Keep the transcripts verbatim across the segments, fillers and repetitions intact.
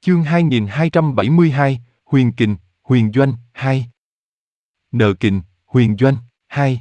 Chương hai nghìn hai trăm bảy mươi hai, Huyền Kình, Huyền Doanh, hai. Nợ Kình, Huyền Doanh, hai.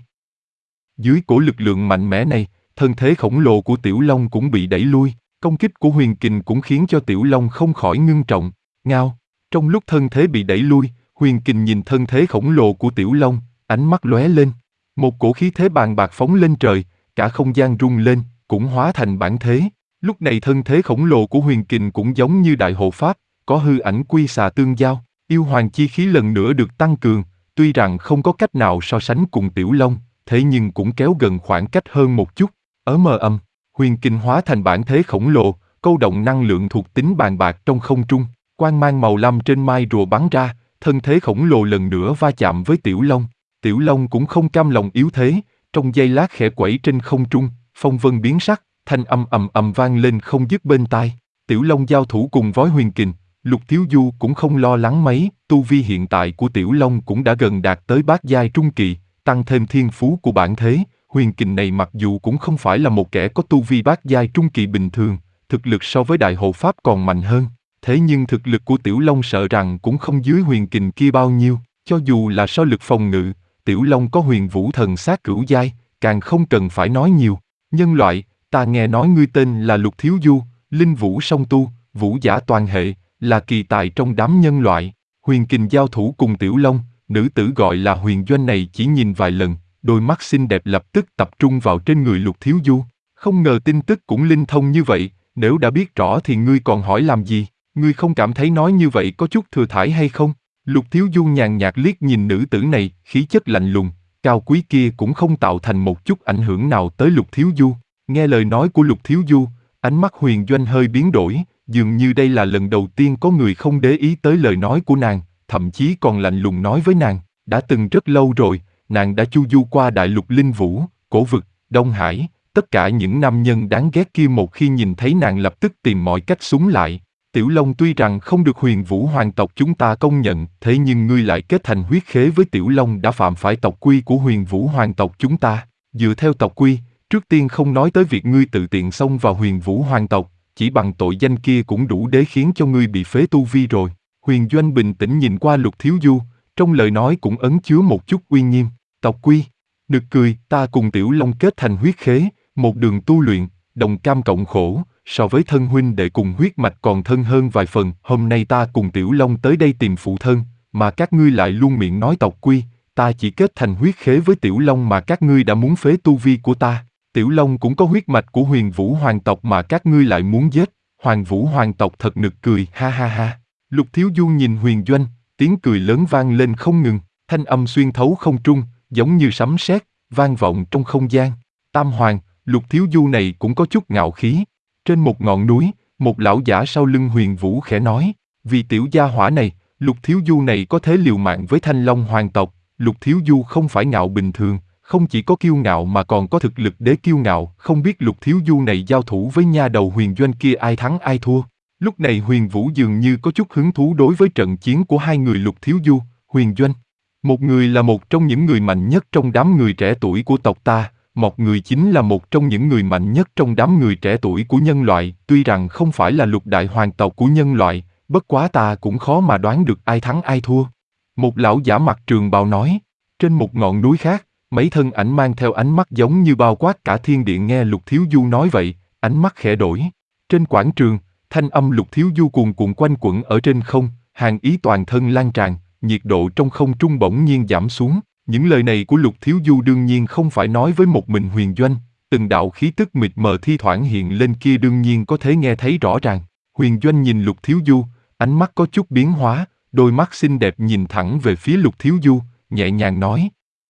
Dưới cổ lực lượng mạnh mẽ này, thân thế khổng lồ của Tiểu Long cũng bị đẩy lui, công kích của Huyền Kình cũng khiến cho Tiểu Long không khỏi ngưng trọng. Ngao, trong lúc thân thế bị đẩy lui, Huyền Kình nhìn thân thế khổng lồ của Tiểu Long, ánh mắt lóe lên. Một cổ khí thế bàng bạc phóng lên trời, cả không gian rung lên, cũng hóa thành bản thế. Lúc này thân thế khổng lồ của Huyền Kình cũng giống như đại hộ pháp, có hư ảnh quy xà tương giao, yêu hoàng chi khí lần nữa được tăng cường, tuy rằng không có cách nào so sánh cùng Tiểu Long, thế nhưng cũng kéo gần khoảng cách hơn một chút. Ở mờ âm, Huyền Kình hóa thành bản thế khổng lồ, câu động năng lượng thuộc tính bàn bạc trong không trung, quang mang màu lam trên mai rùa bắn ra, thân thế khổng lồ lần nữa va chạm với Tiểu Long. Tiểu Long cũng không cam lòng yếu thế, trong giây lát khẽ quẩy trên không trung, phong vân biến sắc, thanh âm ầm ầm vang lên không dứt bên tai. Tiểu Long giao thủ cùng với Huyền Kình, Lục Thiếu Du cũng không lo lắng mấy, tu vi hiện tại của Tiểu Long cũng đã gần đạt tới bát giai trung kỳ, tăng thêm thiên phú của bản thế, Huyền Kình này mặc dù cũng không phải là một kẻ có tu vi bát giai trung kỳ bình thường, thực lực so với đại hộ pháp còn mạnh hơn, thế nhưng thực lực của Tiểu Long sợ rằng cũng không dưới Huyền Kình kia bao nhiêu, cho dù là so lực phòng ngự, Tiểu Long có Huyền Vũ Thần Sát cửu giai, càng không cần phải nói nhiều. Nhân loại, ta nghe nói ngươi tên là Lục Thiếu Du, linh vũ song tu, vũ giả toàn hệ, là kỳ tài trong đám nhân loại. Huyền Kình giao thủ cùng Tiểu Long, nữ tử gọi là Huyền Doanh này chỉ nhìn vài lần, đôi mắt xinh đẹp lập tức tập trung vào trên người Lục Thiếu Du. Không ngờ tin tức cũng linh thông như vậy, nếu đã biết rõ thì ngươi còn hỏi làm gì, ngươi không cảm thấy nói như vậy có chút thừa thãi hay không? Lục Thiếu Du nhàn nhạt liếc nhìn nữ tử này, khí chất lạnh lùng, cao quý kia cũng không tạo thành một chút ảnh hưởng nào tới Lục Thiếu Du. Nghe lời nói của Lục Thiếu Du, ánh mắt Huyền Doanh hơi biến đổi, dường như đây là lần đầu tiên có người không để ý tới lời nói của nàng, thậm chí còn lạnh lùng nói với nàng, đã từng rất lâu rồi, nàng đã chu du qua đại lục linh vũ, cổ vực, Đông Hải, tất cả những nam nhân đáng ghét kia một khi nhìn thấy nàng lập tức tìm mọi cách súng lại. Tiểu Long tuy rằng không được Huyền Vũ hoàng tộc chúng ta công nhận, thế nhưng ngươi lại kết thành huyết khế với Tiểu Long đã phạm phải tộc quy của Huyền Vũ hoàng tộc chúng ta. Dựa theo tộc quy, trước tiên không nói tới việc ngươi tự tiện xông vào Huyền Vũ hoàng tộc, chỉ bằng tội danh kia cũng đủ để khiến cho ngươi bị phế tu vi rồi. Huyền Doanh bình tĩnh nhìn qua Lục Thiếu Du, trong lời nói cũng ẩn chứa một chút uy nghiêm. Tộc quy? Nực cười, ta cùng Tiểu Long kết thành huyết khế, một đường tu luyện, đồng cam cộng khổ, so với thân huynh đệ cùng huyết mạch còn thân hơn vài phần. Hôm nay ta cùng Tiểu Long tới đây tìm phụ thân, mà các ngươi lại luôn miệng nói tộc quy, ta chỉ kết thành huyết khế với Tiểu Long mà các ngươi đã muốn phế tu vi của ta. Tiểu Long cũng có huyết mạch của Huyền Vũ hoàng tộc mà các ngươi lại muốn giết. Hoàng Vũ hoàng tộc thật nực cười, ha ha ha. Lục Thiếu Du nhìn Huyền Doanh, tiếng cười lớn vang lên không ngừng, thanh âm xuyên thấu không trung, giống như sấm sét, vang vọng trong không gian. Tam Hoàng, Lục Thiếu Du này cũng có chút ngạo khí. Trên một ngọn núi, một lão giả sau lưng Huyền Vũ khẽ nói, vì tiểu gia hỏa này, Lục Thiếu Du này có thể liều mạng với Thanh Long hoàng tộc. Lục Thiếu Du không phải ngạo bình thường, không chỉ có kiêu ngạo mà còn có thực lực để kiêu ngạo. Không biết Lục Thiếu Du này giao thủ với nha đầu Huyền Doanh kia ai thắng ai thua. Lúc này Huyền Vũ dường như có chút hứng thú đối với trận chiến của hai người Lục Thiếu Du, Huyền Doanh. Một người là một trong những người mạnh nhất trong đám người trẻ tuổi của tộc ta, một người chính là một trong những người mạnh nhất trong đám người trẻ tuổi của nhân loại. Tuy rằng không phải là lục đại hoàng tộc của nhân loại, bất quá ta cũng khó mà đoán được ai thắng ai thua. Một lão giả mặc trường bào nói. Trên một ngọn núi khác, mấy thân ảnh mang theo ánh mắt giống như bao quát cả thiên địa nghe Lục Thiếu Du nói vậy, ánh mắt khẽ đổi. Trên quảng trường, thanh âm Lục Thiếu Du cuồn cuộn quanh quẩn ở trên không, hàn ý toàn thân lan tràn, nhiệt độ trong không trung bỗng nhiên giảm xuống. Những lời này của Lục Thiếu Du đương nhiên không phải nói với một mình Huyền Doanh, từng đạo khí tức mịt mờ thi thoảng hiện lên kia đương nhiên có thể nghe thấy rõ ràng. Huyền Doanh nhìn Lục Thiếu Du, ánh mắt có chút biến hóa, đôi mắt xinh đẹp nhìn thẳng về phía Lục Thiếu Du, nhẹ nhàng nói.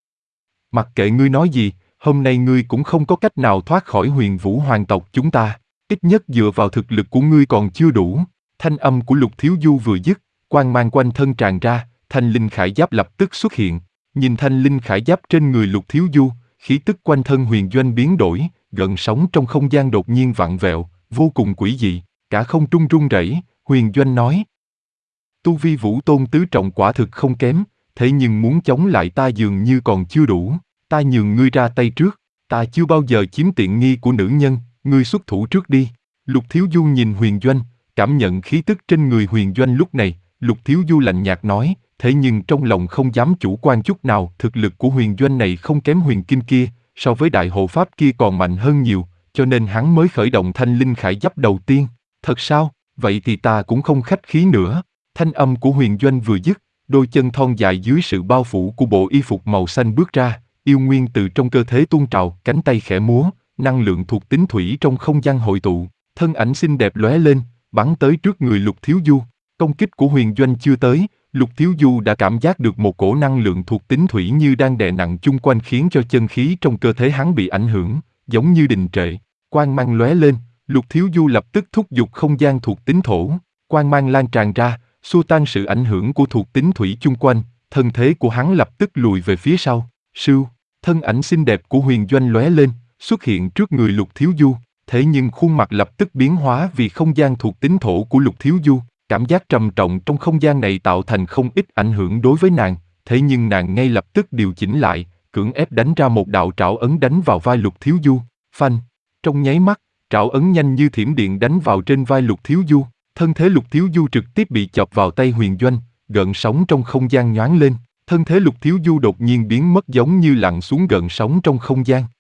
Mặc kệ ngươi nói gì, hôm nay ngươi cũng không có cách nào thoát khỏi Huyền Vũ hoàng tộc chúng ta, ít nhất dựa vào thực lực của ngươi còn chưa đủ. Thanh âm của Lục Thiếu Du vừa dứt, quang mang quanh thân tràn ra, thanh linh khải giáp lập tức xuất hiện. Nhìn thanh linh khải giáp trên người Lục Thiếu Du, khí tức quanh thân Huyền Doanh biến đổi, gợn sóng trong không gian đột nhiên vặn vẹo, vô cùng quỷ dị, cả không trung rung rẩy. Huyền Doanh nói: Tu vi Vũ Tôn tứ trọng quả thực không kém, thế nhưng muốn chống lại ta dường như còn chưa đủ. Ta nhường ngươi ra tay trước, ta chưa bao giờ chiếm tiện nghi của nữ nhân, ngươi xuất thủ trước đi. Lục Thiếu Du nhìn Huyền Doanh, Cảm nhận khí tức trên người Huyền Doanh lúc này, Lục Thiếu Du lạnh nhạt nói, thế nhưng trong lòng không dám chủ quan chút nào, thực lực của Huyền Doanh này không kém Huyền Kinh kia, so với đại hộ pháp kia còn mạnh hơn nhiều, cho nên hắn mới khởi động thanh linh khải giáp đầu tiên. Thật sao? Vậy thì ta cũng không khách khí nữa. Thanh âm của Huyền Doanh vừa dứt, đôi chân thon dài dưới sự bao phủ của bộ y phục màu xanh bước ra, yêu nguyên từ trong cơ thể tuôn trào, cánh tay khẽ múa, năng lượng thuộc tính thủy trong không gian hội tụ, thân ảnh xinh đẹp lóe lên, bắn tới trước người Lục Thiếu Du. Công kích của Huyền Doanh chưa tới, Lục Thiếu Du đã cảm giác được một cổ năng lượng thuộc tính thủy như đang đè nặng chung quanh khiến cho chân khí trong cơ thể hắn bị ảnh hưởng, giống như đình trệ. Quang mang lóe lên, Lục Thiếu Du lập tức thúc giục không gian thuộc tính thổ, quang mang lan tràn ra, xua tan sự ảnh hưởng của thuộc tính thủy chung quanh, thân thế của hắn lập tức lùi về phía sau. Sưu, thân ảnh xinh đẹp của Huyền Doanh lóe lên, xuất hiện trước người Lục Thiếu Du, thế nhưng khuôn mặt lập tức biến hóa vì không gian thuộc tính thổ của Lục Thiếu Du. Cảm giác trầm trọng trong không gian này tạo thành không ít ảnh hưởng đối với nàng, thế nhưng nàng ngay lập tức điều chỉnh lại, cưỡng ép đánh ra một đạo trảo ấn đánh vào vai Lục Thiếu Du. Phanh! Trong nháy mắt, trảo ấn nhanh như thiểm điện đánh vào trên vai Lục Thiếu Du, thân thế Lục Thiếu Du trực tiếp bị chọc vào tay Huyền Doanh, gợn sóng trong không gian nhoáng lên, thân thế Lục Thiếu Du đột nhiên biến mất giống như lặn xuống gợn sóng trong không gian.